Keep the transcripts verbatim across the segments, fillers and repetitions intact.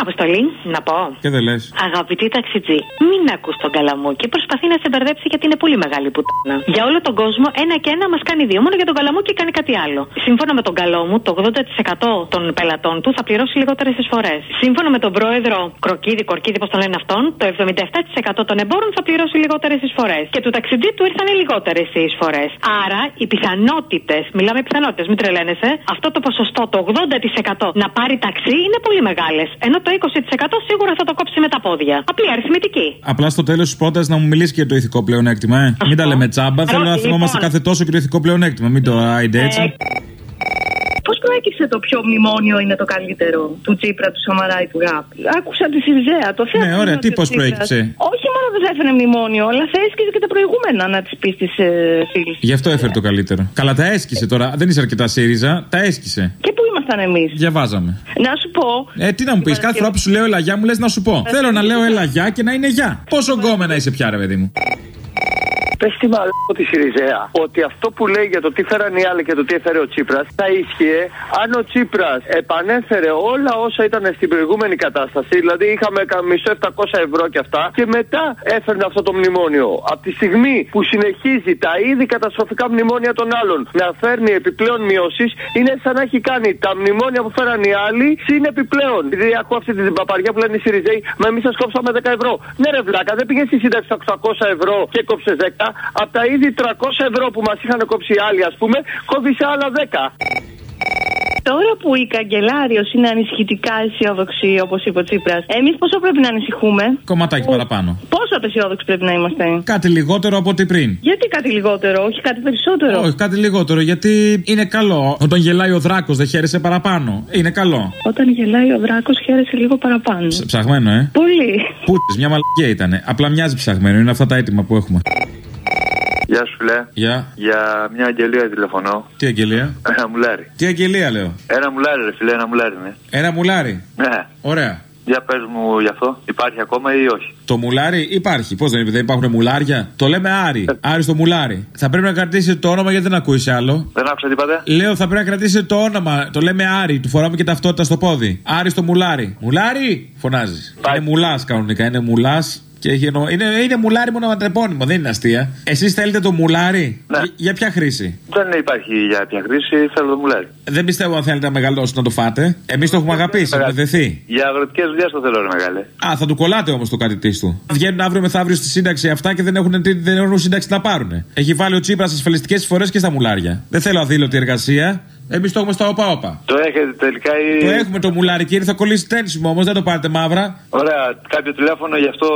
Αποστολή, να πω. Και δεν λες. Αγαπητή ταξιτζή, μην ακούς τον Καλαμούκι. Προσπαθεί να σε μπερδέψει γιατί είναι πολύ μεγάλη πουτάνα. Για όλο τον κόσμο, ένα και ένα μας κάνει δύο. Μόνο για τον Καλαμούκι κάνει κάτι άλλο. Σύμφωνα με τον καλό μου, το ογδόντα τοις εκατό των πελατών του θα πληρώσει λιγότερες εισφορές. Σύμφωνα με τον πρόεδρο Κροκίδη, Κορκίδη, πώς τον λένε αυτόν, το εβδομήντα επτά τοις εκατό των εμπόρων θα πληρώσει λιγότερες εισφορές. Και του ταξιτζή του ήρθαν λιγότερες οι εισφορές. Άρα οι πιθανότητες, μιλάμε πιθανότητες, μην τρελαίνεσαι, αυτό το ποσοστό, το ογδόντα τοις εκατό να πάρει ταξί είναι πολύ μεγάλες. Ενώ το είκοσι τοις εκατό σίγουρα θα το κόψει με τα πόδια. Απλή αριθμητική. Απλά στο τέλος της πρότασης να μου μιλήσει και για το ηθικό πλεονέκτημα, ε. Μην τα λέμε τσάμπα. Θέλω να θυμόμαστε λοιπόν κάθε τόσο και το ηθικό πλεονέκτημα. Μην το άιντε έτσι. Ε... Πώς προέκυψε το ποιο μνημόνιο είναι το καλύτερο, του Τσίπρα, του Σαμαρά ή του Γάπ? Άκουσα τη Σιριζέα. Το θέμα ναι, ωραία, τι πώς προέκυψε. Όχι μόνο δεν θα έφερε μνημόνιο, αλλά θα έσκησε και τα προηγούμενα να τις πει στις ε, φίλες. Γι' αυτό έφερε το καλύτερο. Καλά, τα έσκησε τώρα. Δεν είσαι αρκετά ΣΥΡΙΖΑ, τα έσκησε. Και πού ήμασταν εμείς? Διαβάζαμε. Να σου πω. Ε, τι να μου πει, κάθε φορά που σου λέω ελαγιά μου λες να σου πω. Θέλω να λέω ελαγιά και να είναι γεια. Πόσο γκόμενα είσαι πια, ρε παιδί μου. Πες τη μαλάκα τη Σιριζέα ότι αυτό που λέει για το τι φέραν οι άλλοι και το τι έφερε ο Τσίπρας θα ίσχυε αν ο Τσίπρας επανέφερε όλα όσα ήταν στην προηγούμενη κατάσταση. Δηλαδή είχαμε μισό επτακόσια ευρώ και αυτά και μετά έφερνε αυτό το μνημόνιο. Από τη στιγμή που συνεχίζει τα ήδη καταστροφικά μνημόνια των άλλων να φέρνει επιπλέον μειώσεις, είναι σαν να έχει κάνει τα μνημόνια που φέραν οι άλλοι συν επιπλέον. Δηλαδή ακούω αυτή την παπαριά που λένε οι Σιριζέοι, μα εμείς σας κόψαμε δέκα ευρώ. Ναι, ρε βλάκα, δεν πήγε στη σύνταξη τα οκτακόσια ευρώ και κόψε δέκα. Από τα ήδη τριακόσια ευρώ που μας είχαν κόψει οι άλλοι, ας πούμε, κόβησε άλλα δέκα. Τώρα που η καγκελάριος είναι ανησυχητικά αισιόδοξη, όπως είπε ο Τσίπρας, εμείς πόσο πρέπει να ανησυχούμε? Κομματάκι που... παραπάνω. Πόσο απεσιόδοξοι πρέπει να είμαστε? Κάτι λιγότερο από ό,τι πριν. Γιατί κάτι λιγότερο, όχι κάτι περισσότερο? Όχι, κάτι λιγότερο, γιατί είναι καλό. Όταν γελάει ο δράκος δεν χαίρεσε παραπάνω. Είναι καλό. Όταν γελάει ο δράκος χαίρεσε λίγο παραπάνω. Ψ, ψαγμένο, ε. Πολύ. Πούτες, μια μαλακία ήτανε. Απλά μοιάζει ψαγμένο, είναι αυτά τα έτοιμα που έχουμε. Γεια σου, φίλε. Γεια. Για μια αγγελία τηλεφωνώ. Τι αγγελία? Ένα μουλάρι. Τι αγγελία, λέω? Ένα μουλάρι, ρε φίλε, ένα μουλάρι, ναι. Ένα μουλάρι. Ναι. Ωραία. Για πες μου γι' αυτό. Υπάρχει ακόμα ή όχι? Το μουλάρι υπάρχει. Πώς δεν, δεν υπάρχουν μουλάρια? Το λέμε Άρη. Άρη στο μουλάρι. Θα πρέπει να κρατήσετε το όνομα γιατί δεν ακούει άλλο. Δεν άκουσα τι είπατε. Λέω θα πρέπει να κρατήσετε το όνομα. Το λέμε Άρη. Του φοράμε και ταυτότητα στο πόδι. Άρη στο μουλάρι. Μουλάρι! Φωνάζει. Είναι μουλά κανονικά. Είναι μουλά. Και είναι, είναι μουλάρι μόνο ματρεπώνυμο, δεν είναι αστεία. Εσείς θέλετε το μουλάρι? Ναι. Για, για ποια χρήση? Δεν υπάρχει για ποια χρήση, θέλω το μουλάρι. Δεν πιστεύω αν θέλετε να μεγαλώσετε να το φάτε. Εμείς το έχουμε αγαπήσει, έχουμε δεθεί. Για αγροτικές δουλειές το θέλω, ρε μεγάλε. Α, θα του κολλάτε όμως το κάτι της του. Βγαίνουν αύριο μεθαύριο στη σύνταξη αυτά και δεν έχουν, δεν έχουν σύνταξη να πάρουν. Έχει βάλει ο Τσίπρας ασφαλιστικές εισφορές και στα μουλάρια. Δεν θέλω αδήλωτη εργασία. Εμείς το έχουμε στα όπα-όπα. Το έχετε τελικά ή. Το έχουμε το μουλάρι, κύριε, θα κολλήσει τένσιμο όμως, δεν το πάρετε μαύρα. Ωραία, κάποιο τηλέφωνο γι' αυτό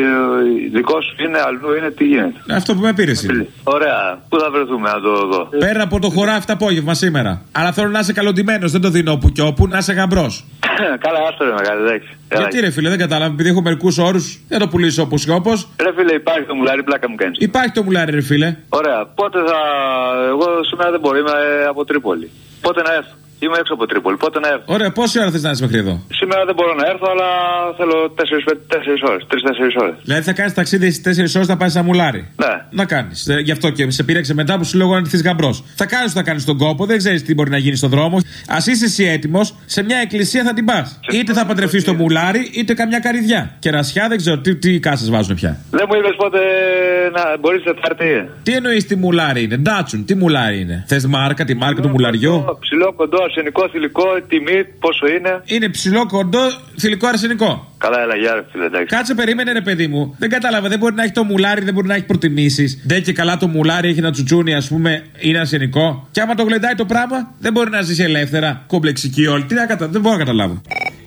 δικό σου είναι, αλλού είναι, τι γίνεται? Αυτό που με πήρες είναι. Ωραία, πού θα βρεθούμε να το δω? Πέρα από το χωράφι το απόγευμα σήμερα. Αλλά θέλω να είσαι καλοντημένος, δεν το δίνω όπου και όπου, να είσαι γαμπρός. Καλά, άστο ρε μεγάλε, εντάξει. Γιατί ρε φίλε, δεν κατάλαβα, επειδή έχω μερικούς όρους, δεν το πουλήσω όπως και όπως. Ρε φίλε, υπάρχει το μουλάρι, πλάκα μου κάνεις. Υπάρχει το μουλάρι, ρε φίλε. Ωραία, πότε θα. Εγώ σήμερα δεν μπορώ, είμαι από Τρίπολη. Πότε να έρθω? Είμαι έξω από Τρίπολη. Πότε να έρθω? Ωραία, πόση ώρα θες να είσαι μέχρι εδώ? Σήμερα δεν μπορώ να έρθω, αλλά θέλω τέσσερις ώρες. τρεις τέσσερις ώρες. Δηλαδή θα κάνεις ταξίδι στις τέσσερις ώρες να πάει σαν μουλάρι. Ναι. Να κάνεις. Ε, γι' αυτό και σε πήρεξε μετά που σου λέω να έρθεις γαμπρός. Θα κάνεις θα κάνεις τον κόπο, δεν ξέρεις τι μπορεί να γίνει στον δρόμο. Ας είσαι εσύ έτοιμος, σε μια εκκλησία θα την πας. Είτε θα παντρευτείς το μουλάρι, είτε καμιά καρυδιά. Κερασιά δεν ξέρω τι, τι κάσες βάζουν πια. Δεν μου είπες πότε να μπορείς Τετάρτη. Τι εννοείς τι μουλάρι είναι? Ντάτσουν, τι μουλάρι είναι? Θες μάρκα, τη μάρκα του μουλαριού? Ψηλό, κοντό, αρσενικό, θηλυκό, τιμή, πόσο είναι? Είναι ψηλό, κοντό, θηλυκό, αρσενικό. Καλά, έλα, γεια, φίλε, εντάξει. Κάτσε, περίμενε, ρε παιδί μου. Δεν κατάλαβα, δεν μπορεί να έχει το μουλάρι, δεν μπορεί να έχει προτιμήσεις. Δεν και καλά το μουλάρι έχει ένα τσουτσούνι, ας πούμε, είναι αρσενικό. Και άμα το γλεντάει το πράγμα, δεν μπορεί να ζήσει ελεύθερα. Κομπλεξική όλη. Τι να κατα... Δεν μπορώ να καταλάβω.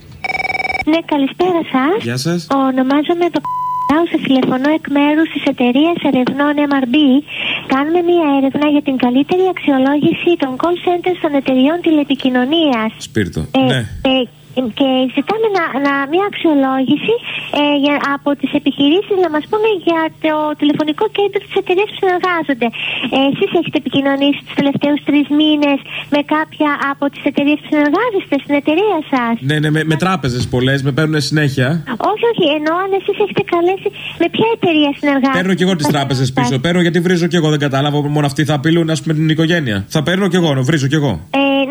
Ναι, καλησπέρα σας. Γεια σας. Ονομάζομαι το σε τηλεφωνώ εκ μέρους της εταιρείας ερευνών εμ αρ μπι. Κάνουμε μία έρευνα για την καλύτερη αξιολόγηση των call centers των εταιρειών τηλεπικοινωνίας. Σπίρτο. Ε, ναι. Ε, και ζητάμε να, να, μια αξιολόγηση ε, για, από τις επιχειρήσεις να μας πούνε για το τηλεφωνικό κέντρο της εταιρείας που συνεργάζονται. Ε, εσείς έχετε επικοινωνήσει τους τελευταίους τρεις μήνες με κάποια από τις εταιρείες που συνεργάζεστε στην εταιρεία σας? Ναι, ναι, με, με τράπεζες πολλές, με παίρνουν συνέχεια. Όχι, όχι, εννοώ αν εσείς έχετε καλέσει με ποια εταιρεία συνεργάζεστε. Παίρνω και εγώ τις τράπεζες πίσω. Παίρνω γιατί βρίζω και εγώ, δεν κατάλαβα. Μόνο αυτοί θα απειλούν, ας πούμε, την οικογένεια. Θα παίρνω και εγώ, βρίζω και εγώ. Ε,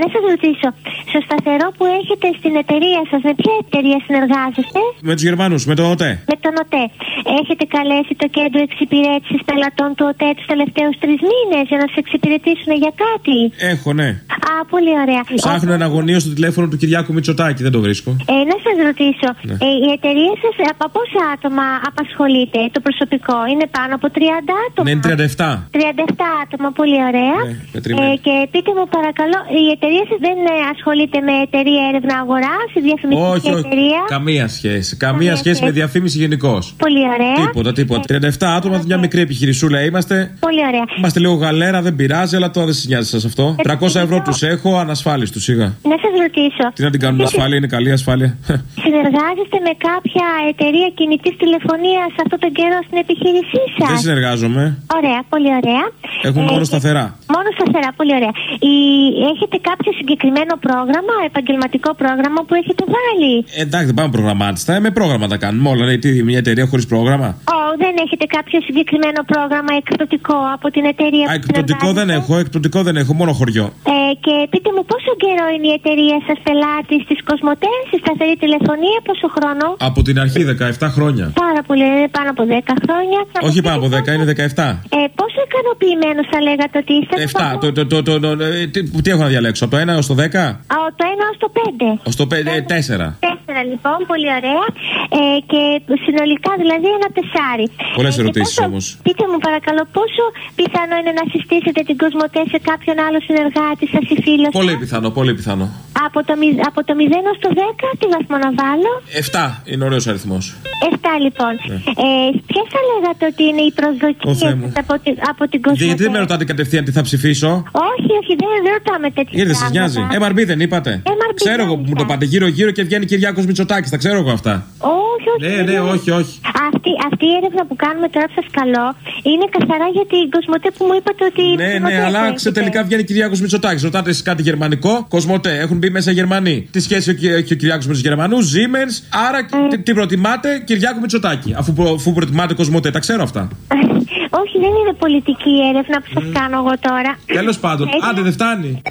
να σας ρωτήσω, στο σταθερό που έχετε στην εταιρεία σας, με ποια εταιρεία συνεργάζεστε? Με τους Γερμανούς, με τον ΟΤΕ. Με τον ΟΤΕ. Έχετε καλέσει το κέντρο εξυπηρέτησης πελατών του ΟΤΕ τους τελευταίους τρεις μήνες για να σας εξυπηρετήσουν για κάτι? Έχω, ναι. Α, πολύ ωραία. Ψάχνω ένα αγωνίο στο τηλέφωνο του Κυριάκου Μητσοτάκη, δεν το βρίσκω. Ε, να σας ρωτήσω, ναι. ε, η εταιρεία σας από πόσα άτομα απασχολείται, το προσωπικό? Είναι πάνω από τριάντα άτομα? Ναι, είναι τριάντα επτά. τριάντα επτά άτομα, πολύ ωραία. Ναι, ε, και πείτε μου παρακαλώ, η εταιρεία σας δεν ε, ασχολείται με εταιρεία έρευνα αγοράς, η διαφημιστική όχι, όχι. εταιρεία? Καμία σχέση. Καμία σχέση με διαφήμιση γενικώς. Πολύ ωραία. Τίποτα, τίποτα. τριάντα επτά άτομα, μια μικρή επιχειρησούλα είμαστε. Πολύ ωραία. Είμαστε λίγο γαλέρα, δεν πειράζει, αλλά τώρα δεν σας νοιάζει σας αυτό. τριακόσια ευρώ τους έχω, ανασφάλιστου σιγά. Να σας ρωτήσω. Τι να την κάνουμε, ασφάλεια είναι καλή ασφάλεια. Συνεργάζεστε με κάποια εταιρεία κινητής τηλεφωνίας αυτόν τον καιρό στην επιχείρησή σας? Δεν συνεργάζομαι. Ωραία, πολύ ωραία. Έχουμε ε, μόνο σταθερά. Μόνο σταθερά, πολύ ωραία. Η... Έχετε κάποιο συγκεκριμένο πρόγραμμα, επαγγελματικό πρόγραμμα που έχετε βάλει? Ε, εντάξει, δεν πάμε προγραμμάτιστα, με πρόγραμμα τα κάνουμε όλα. Ναι, τι, μια εταιρεία χωρίς πρόγραμμα. Ω, δεν έχετε κάποιο συγκεκριμένο πρόγραμμα εκπτωτικό από την εταιρεία? Α, εκπτωτικό δεν έχω, εκπτωτικό δεν έχω, μόνο χωριό. Ε, και πείτε μου πόσο καιρό είναι η εταιρεία σας πελάτη της Κοσμοτέ, στη σταθερή τηλεφωνία, πόσο χρόνο? Από την αρχή δεκαεπτά χρόνια. Πάρα πολύ, είναι πάνω από δέκα χρόνια. Όχι πάνω από δέκα, είναι δεκαεπτά. Ε, πόσο ικανοποιημένος θα λέγατε ότι είστε? επτά. Το, το, το, το, το, ε, τι, τι έχω να διαλέξω, από το ένα έως το δέκα? Α, το ένα ως το πέντε. Ως το πέντε, ε, τέσσερα. Τέσσερα λοιπόν, πολύ ωραία. Ε, και συνολικά δηλαδή ένα τεσάρι. Πολλές ε, ερωτήσεις πόσο, όμως. Πείτε μου παρακαλώ, πόσο πιθανό είναι να συστήσετε την Κοσμοτέ σε κάποιον άλλο συνεργάτη σας ή φίλο σας? Πολύ πιθανό, πολύ πιθανό. Από το, από το μηδέν ως το δέκα, τι βαθμό να βάλω? επτά είναι ωραίος αριθμός. επτά λοιπόν. Ναι. Ε, ποιες θα λέγατε ότι είναι οι προσδοκίες από, τη, από την Κοσμοτέ? Γιατί δεν με ρωτάτε κατευθείαν τι θα ψηφίσω? Όχι, όχι, δεν, δεν ρωτάμε τέτοια. Ήρθε, σας νοιάζει. εμ αρ μπι δεν είπατε? εμ αρ μπι ξέρω εγώ που μου το πάτε γύρω-γύρω και βγαίνει Κυριάκος Μητσοτάκης. Τα ξέρω εγώ αυτά. Όχι, όχι. Ναι, ναι, όχι, όχι. Αυτή, αυτή η έρευνα που κάνουμε τώρα που σας καλώ είναι καθαρά για την Κοσμοτέ που μου είπατε ότι. Ναι, ναι, αλλά τελικά βγαίνει Κυριάκος Μητσοτάκης. Ρωτάτε εσείς κάτι γερμανικό, Κοσμοτέ. Έχουν μπει μέσα Γερμανοί. Τι σχέση έχει ο Κυριάκος με τους Γερμανούς, Siemens. Άρα mm. τι προτιμάτε, Κυριάκο Μητσοτάκη. Αφού, προ, αφού προτιμάτε Κοσμοτέ, τα ξέρω αυτά. Όχι, δεν είναι πολιτική η έρευνα που σας mm. κάνω εγώ τώρα. Τέλος πάντων, Έχει... άντε δεν φτάνει.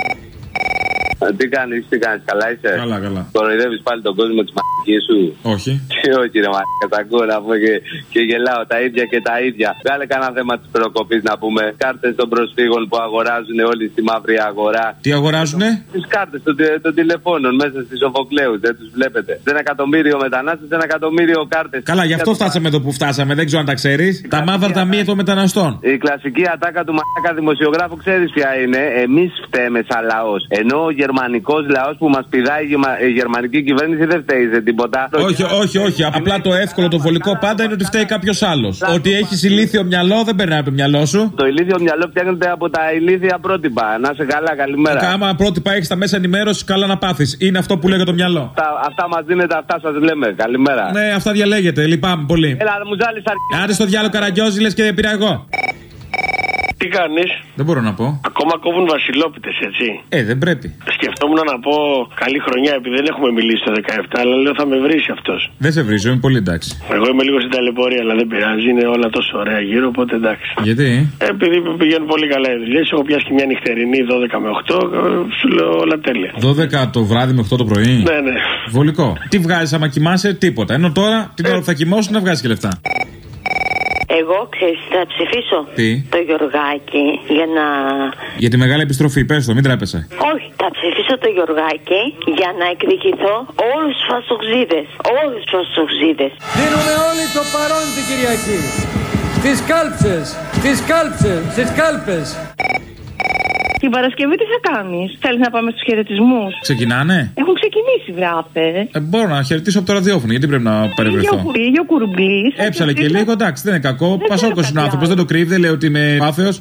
Τι κάνεις, τι κάνεις, καλά είσαι? Καλά, καλά. Κοροϊδεύεις πάλι τον κόσμο της μ***ης σου? Όχι. Τι όχι ρε μ***, τα ακούω να πω και, και γελάω τα ίδια και τα ίδια. Βγάλε κανένα θέμα της προκοπής να πούμε. Κάρτες των προσφύγων που αγοράζουν όλοι στη μαύρη αγορά. Τι αγοράζουνε? Τις κάρτες των, των τηλεφώνων μέσα στις Σοφοκλέους, δεν τους βλέπετε? Ένα εκατομμύριο μετανάστες, ένα εκατομμύριο κάρτες. Καλά, γι' αυτό φτάσαμε εδώ που φτάσαμε, δεν ξέρω αν τα ξέρεις. Τα μαύρα ταμεία των μεταναστών. Η κλασική ατάκα του μ***κα δημοσιογράφου ξέρεις ποια είναι? Εμείς φταίμε σαν λαός. Ενώ ο γερμανικός λαός που μας πηδάει η γερμανική κυβέρνηση δεν φταίει σε τίποτα. Όχι, όχι, όχι. Απλά το εύκολο, το βολικό πάντα είναι ότι φταίει κάποιος άλλος. Ότι έχεις ηλίθιο μυαλό δεν περνάει από το μυαλό σου. Το ηλίθιο μυαλό φτιάχνεται από τα ηλίθια πρότυπα. Να σε καλά, καλημέρα. Άμα πρότυπα έχεις τα μέσα ενημέρωση, καλά να πάθεις. Είναι αυτό που λέγεται το μυαλό. Αυτά, αυτά μας δίνετε, αυτά σας λέμε. Καλημέρα. Ναι, αυτά διαλέγετε. Λυπάμαι πολύ. Έλα, μου ζάλεις αρκετά. Άντε στο διάλογο Καραγκιόζη, λες και δεν πήρα εγώ. Τι κάνεις? Δεν μπορώ να πω. Ακόμα κόβουν βασιλόπιτες, έτσι. Ε, δεν πρέπει. Σκεφτόμουν να πω καλή χρονιά επειδή δεν έχουμε μιλήσει το δεκαεπτά, αλλά λέω θα με βρει αυτός. Δεν σε βρίζω, είμαι πολύ εντάξει. Εγώ είμαι λίγο στην ταλαιπωρία, αλλά δεν πειράζει, είναι όλα τόσο ωραία γύρω, οπότε εντάξει. Γιατί? Ε, επειδή πηγαίνουν πολύ καλά οι δουλειές, έχω πιάσει και μια νυχτερινή δώδεκα με οκτώ, σου λέω όλα τέλεια. δώδεκα το βράδυ με οκτώ το πρωί. Ναι, ναι. Βολικό. Τι βγάζεις άμα κοιμάσαι, τίποτα. Ενώ τώρα την ώρα που θα κοιμώσουν να βγάζει και λεφτά. Εγώ, ξέρεις, θα ψηφίσω Τι? το Γιωργάκη για να... Για τη μεγάλη επιστροφή, πες το, μην τρέπεσαι. Όχι, θα ψηφίσω το Γιωργάκη για να εκδικηθώ όλους τους φασοξίδες. Όλους τους φασοξίδες. Δίνουμε όλοι το παρόν την Κυριακή. Στις κάλψες, στις κάλψες, στις κάλπες. Την Παρασκευή τι θα κάνεις? Θέλεις να πάμε στους χαιρετισμούς? Ξεκινάνε? Έχουν ξεκινήσει, βράφε. Ε, μπορώ να χαιρετήσω από το ραδιόφωνο, γιατί πρέπει να παρευρεθώ. Ίδιο κουρμπλής. Έψαλε και λίγο, εντάξει, δεν είναι κακό. Πασόκος είναι ο άνθρωπος, δεν το κρύβει, δεν λέει ότι είμαι άθεος.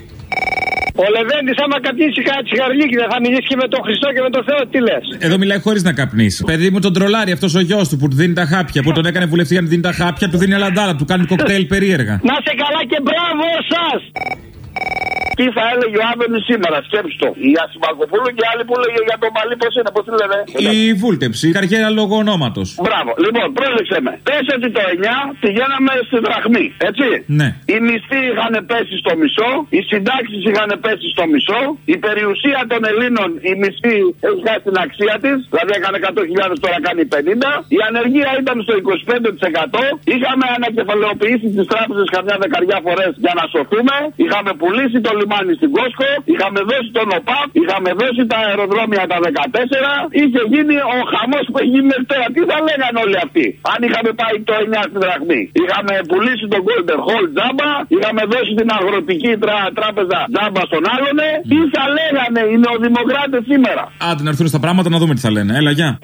Ο Λεβέντης άμα καπνίσει κάτι τσιγαρλίκι δεν θα μιλήσει και με τον Χριστό και με τον Θεό, τι λες? Εδώ μιλάει χωρίς να καπνίσει. Παιδί μου τον τρολάρει αυτός ο γιος του που του δίνει τα χάπια. Που τον έκανε βουλευτή για να δίνει τα χάπια, του δίνει αλαντάρα, του κάνει κοκτέιλ περίεργα. Να σε καλά και μπράβο σας! Τι θα έλεγε ο Άδωνης σήμερα, σκέψου το. Η Ασημακοπούλου και άλλοι που έλεγε για το μαλλί, πώς είναι, πώς τη λένε. Η βούλτεψη, η καριέρα λόγω ονόματος. Μπράβο, λοιπόν, πρόλεξε με. Πες ότι το εννιά πηγαίναμε στη δραχμή, έτσι. Ναι. Οι μισθοί είχαν πέσει στο μισό, οι συντάξεις είχαν πέσει στο μισό, η περιουσία των Ελλήνων, η μισθή έχει χάσει την αξία της, δηλαδή έκανε εκατό χιλιάδες, τώρα κάνει πενήντα. Η ανεργία ήταν στο είκοσι πέντε τοις εκατό. Είχαμε ανακεφαλαιοποιήσει τις τράπεζες καμιά δεκαριά φορές για να σωθούμε. Είχαμε πουλήσει το λιμάνι στην Κόσκο, είχαμε δώσει τον ΟΠΑΠ, είχαμε δώσει τα αεροδρόμια τα δεκατέσσερα. Είχε γίνει ο χαμός που έχει γίνει μέχρι τώρα. Τι θα λέγανε όλοι αυτοί, αν είχαμε πάει το εννιά στη δραχμή. Είχαμε πουλήσει τον Golden Hall τζάμπα, είχαμε δώσει την αγροτική τρά, τράπεζα τζάμπα στον άλλον. Mm. Τι θα λέγανε οι νεοδημοκράτες σήμερα. Άντε να έρθουν στα πράγματα να δούμε τι θα λένε. Έλα, γεια.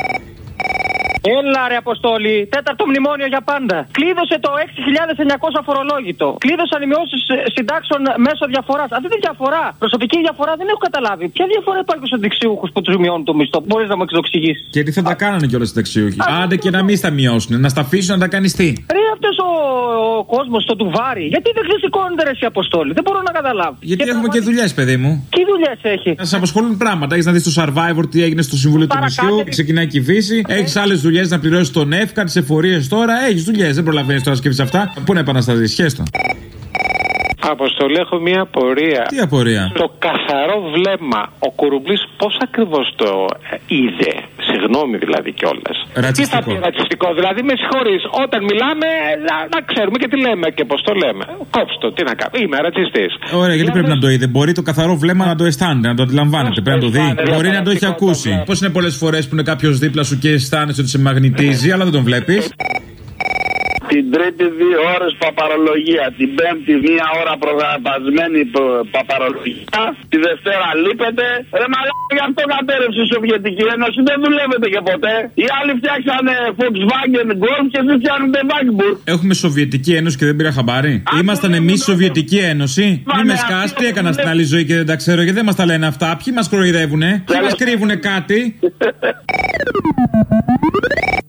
Έλα ρε Αποστόλη, τέταρτο μνημόνιο για πάντα. Κλείδωσε το έξι χιλιάδες εννιακόσια φορολόγητο. Κλείδωσαν οι μειώσεις συντάξεων μέσω διαφοράς. Αυτή τη διαφορά, προσωπική διαφορά δεν έχω καταλάβει. Ποια διαφορά υπάρχει στους συνταξιούχους που τους μειώνουν το μισθό? Μπορείς να μου εξοξηγείς? Και τι θα τα κάνανε κιόλας οι συνταξιούχοι? Άντε και να μην στα μειώσουν, να στα αφήσουν να τα κάνεις τι. Ρε αυτός ο, ο κόσμος στο τουβάρι, γιατί δεν ξεσηκώνεται ρε Αποστόλη? Δεν μπορώ να καταλάβω. Γιατί και έχουμε και δουλειές, παιδί μου. Τι δουλειές έχει? Να σε απασχολούν πράγματα. Έχεις να δεις το Survivor τι έγινε στο Συμβούλιο του Νησιού, ξεκινάει η κυβίση. Έχεις άλλες δουλειές να πληρώσεις τον ΕΦΚΑ, τις εφορίες τώρα. Έχεις δουλειές, δεν προλαβαίνεις τώρα να σκέφτεσαι αυτά. Πού να επανασταθείς, σχέστο. Αποστολή, έχω μία απορία. Τι απορία? Το καθαρό βλέμμα, ο Κουρουμπλής πώς ακριβώς το είδε? Συγγνώμη δηλαδή κιόλας. Ρατσιστικό. Τι θα πει ρατσιστικό? Δηλαδή, με συγχωρείς, όταν μιλάμε να, να ξέρουμε και τι λέμε και πώς το λέμε. Κόψτε το, τι να κάνω. Είμαι ρατσιστής. Ωραία, γιατί πρέπει να το είδε? Μπορεί το καθαρό βλέμμα να το αισθάνεται, να το αντιλαμβάνεται. Πρέπει να το δει. Μπορεί να το έχει ακούσει. Πώς είναι πολλές φορές που είναι κάποιος δίπλα σου και αισθάνεσαι ότι σε μαγνητίζει, αλλά δεν τον βλέπεις. Την Τρίτη δύο ώρες παπαρολογία, την Πέμπτη μία ώρα προγραμματισμένη παπαρολογία, τη Δευτέρα λείπεται. Ρε μαλάκα, γι' αυτό κατέρευσε η Σοβιετική Ένωση, δεν δουλεύετε και ποτέ. Οι άλλοι φτιάξανε Volkswagen Golf και εσείς φτιάχνετε Wagenburg. Έχουμε Σοβιετική Ένωση και δεν πήρα χαμπάρι. Ήμασταν εμείς Σοβιετική Ένωση. Μη με σκάς, τι έκανα στην άλλη ζωή και δεν τα ξέρω και δεν μας τα λένε αυτά. Ποιοι μας κοροϊδεύουνε, ποιοι μας κρύβουνε κάτι.